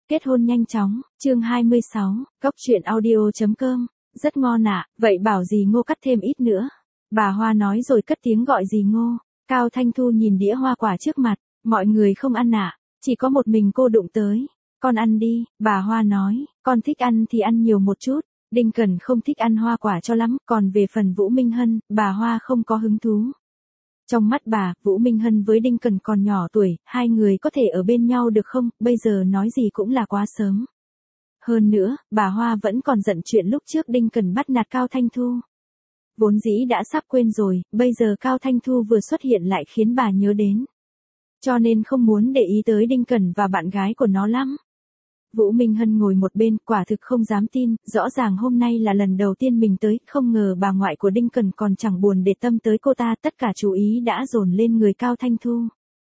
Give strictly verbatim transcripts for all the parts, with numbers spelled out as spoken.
Kết hôn nhanh chóng, chương hai mươi sáu, Cốc truyện audio chấm com, rất ngon ạ, vậy bảo dì Ngô cắt thêm ít nữa. Bà Hoa nói rồi cất tiếng gọi dì Ngô. Cao Thanh Thu nhìn đĩa hoa quả trước mặt, mọi người không ăn ạ, chỉ có một mình cô đụng tới. Con ăn đi, bà Hoa nói, con thích ăn thì ăn nhiều một chút. Đinh Cẩn không thích ăn hoa quả cho lắm, còn về phần Vũ Minh Hân, bà Hoa không có hứng thú. Trong mắt bà, Vũ Minh Hân với Đinh Cẩn còn nhỏ tuổi, hai người có thể ở bên nhau được không, bây giờ nói gì cũng là quá sớm. Hơn nữa, bà Hoa vẫn còn giận chuyện lúc trước Đinh Cẩn bắt nạt Cao Thanh Thu. Vốn dĩ đã sắp quên rồi, bây giờ Cao Thanh Thu vừa xuất hiện lại khiến bà nhớ đến. Cho nên không muốn để ý tới Đinh Cẩn và bạn gái của nó lắm. Vũ Minh Hân ngồi một bên, quả thực không dám tin, rõ ràng hôm nay là lần đầu tiên mình tới, không ngờ bà ngoại của Đinh Cẩn còn chẳng buồn để tâm tới cô ta, tất cả chú ý đã dồn lên người Cao Thanh Thu.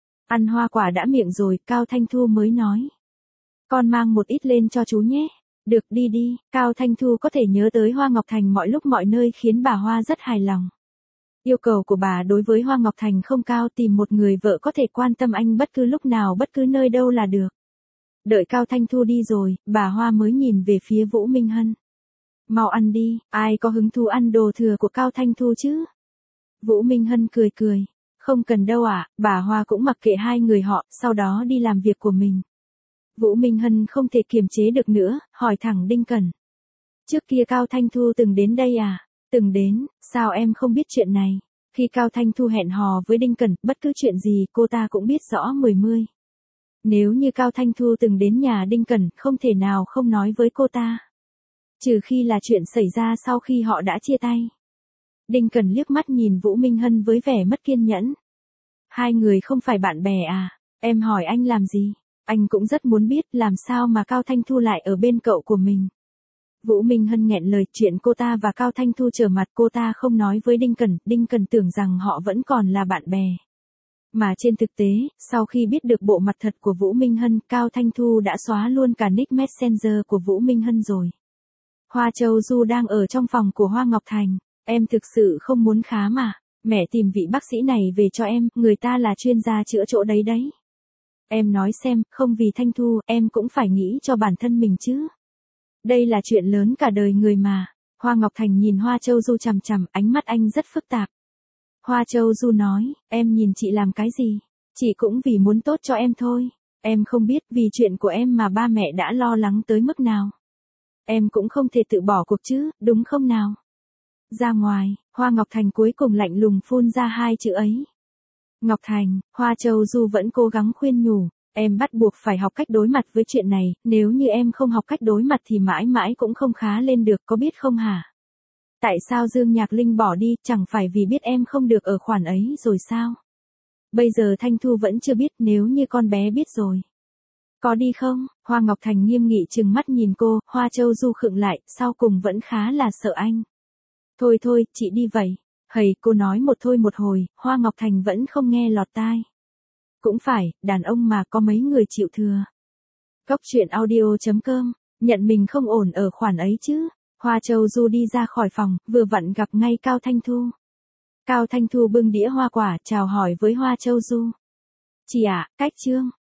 Ăn hoa quả đã miệng rồi, Cao Thanh Thu mới nói. Con mang một ít lên cho chú nhé. Được, đi đi. Cao Thanh Thu có thể nhớ tới Hoa Ngọc Thành mọi lúc mọi nơi khiến bà Hoa rất hài lòng. Yêu cầu của bà đối với Hoa Ngọc Thành không cao, tìm một người vợ có thể quan tâm anh bất cứ lúc nào bất cứ nơi đâu là được. Đợi Cao Thanh Thu đi rồi, bà Hoa mới nhìn về phía Vũ Minh Hân. Mau ăn đi, ai có hứng thú ăn đồ thừa của Cao Thanh Thu chứ? Vũ Minh Hân cười cười. Không cần đâu ạ, à, bà Hoa cũng mặc kệ hai người họ, sau đó đi làm việc của mình. Vũ Minh Hân không thể kiềm chế được nữa, hỏi thẳng Đinh Cẩn. Trước kia Cao Thanh Thu từng đến đây à? Từng đến, sao em không biết chuyện này? Khi Cao Thanh Thu hẹn hò với Đinh Cẩn, bất cứ chuyện gì cô ta cũng biết rõ mười mươi. Nếu như Cao Thanh Thu từng đến nhà Đinh Cẩn, không thể nào không nói với cô ta. Trừ khi là chuyện xảy ra sau khi họ đã chia tay. Đinh Cẩn liếc mắt nhìn Vũ Minh Hân với vẻ mất kiên nhẫn. Hai người không phải bạn bè à? Em hỏi anh làm gì? Anh cũng rất muốn biết làm sao mà Cao Thanh Thu lại ở bên cậu của mình. Vũ Minh Hân nghẹn lời, chuyện cô ta và Cao Thanh Thu trở mặt cô ta không nói với Đinh Cẩn, Đinh Cẩn tưởng rằng họ vẫn còn là bạn bè. Mà trên thực tế, sau khi biết được bộ mặt thật của Vũ Minh Hân, Cao Thanh Thu đã xóa luôn cả nick Messenger của Vũ Minh Hân rồi. Hoa Châu Du đang ở trong phòng của Hoa Ngọc Thành, em thực sự không muốn khám à? Mẹ tìm vị bác sĩ này về cho em, người ta là chuyên gia chữa chỗ đấy đấy. Em nói xem, không vì Thanh Thu, em cũng phải nghĩ cho bản thân mình chứ. Đây là chuyện lớn cả đời người mà. Hoa Ngọc Thành nhìn Hoa Châu Du chằm chằm, ánh mắt anh rất phức tạp. Hoa Châu Du nói, em nhìn chị làm cái gì? Chị cũng vì muốn tốt cho em thôi. Em không biết vì chuyện của em mà ba mẹ đã lo lắng tới mức nào. Em cũng không thể tự bỏ cuộc chứ, đúng không nào? Ra ngoài, Hoa Ngọc Thành cuối cùng lạnh lùng phun ra hai chữ ấy. Ngọc Thành, Hoa Châu Du vẫn cố gắng khuyên nhủ, em bắt buộc phải học cách đối mặt với chuyện này, nếu như em không học cách đối mặt thì mãi mãi cũng không khá lên được, có biết không hả? Tại sao Dương Nhạc Linh bỏ đi, chẳng phải vì biết em không được ở khoản ấy rồi sao? Bây giờ Thanh Thu vẫn chưa biết, nếu như con bé biết rồi. Có đi không? Hoa Ngọc Thành nghiêm nghị trừng mắt nhìn cô, Hoa Châu Du khựng lại, sau cùng vẫn khá là sợ anh. Thôi thôi, chị đi vậy. Hầy, cô nói một thôi một hồi, Hoa Ngọc Thành vẫn không nghe lọt tai. Cũng phải, đàn ông mà có mấy người chịu thừa. Cốc truyện audio chấm com, nhận mình không ổn ở khoản ấy chứ. Hoa Châu Du đi ra khỏi phòng, vừa vặn gặp ngay Cao Thanh Thu. Cao Thanh Thu bưng đĩa hoa quả, chào hỏi với Hoa Châu Du. Chị ạ, à, cách chương.